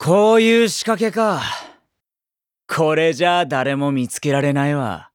こういう仕掛けか。これじゃあ誰も見つけられないわ。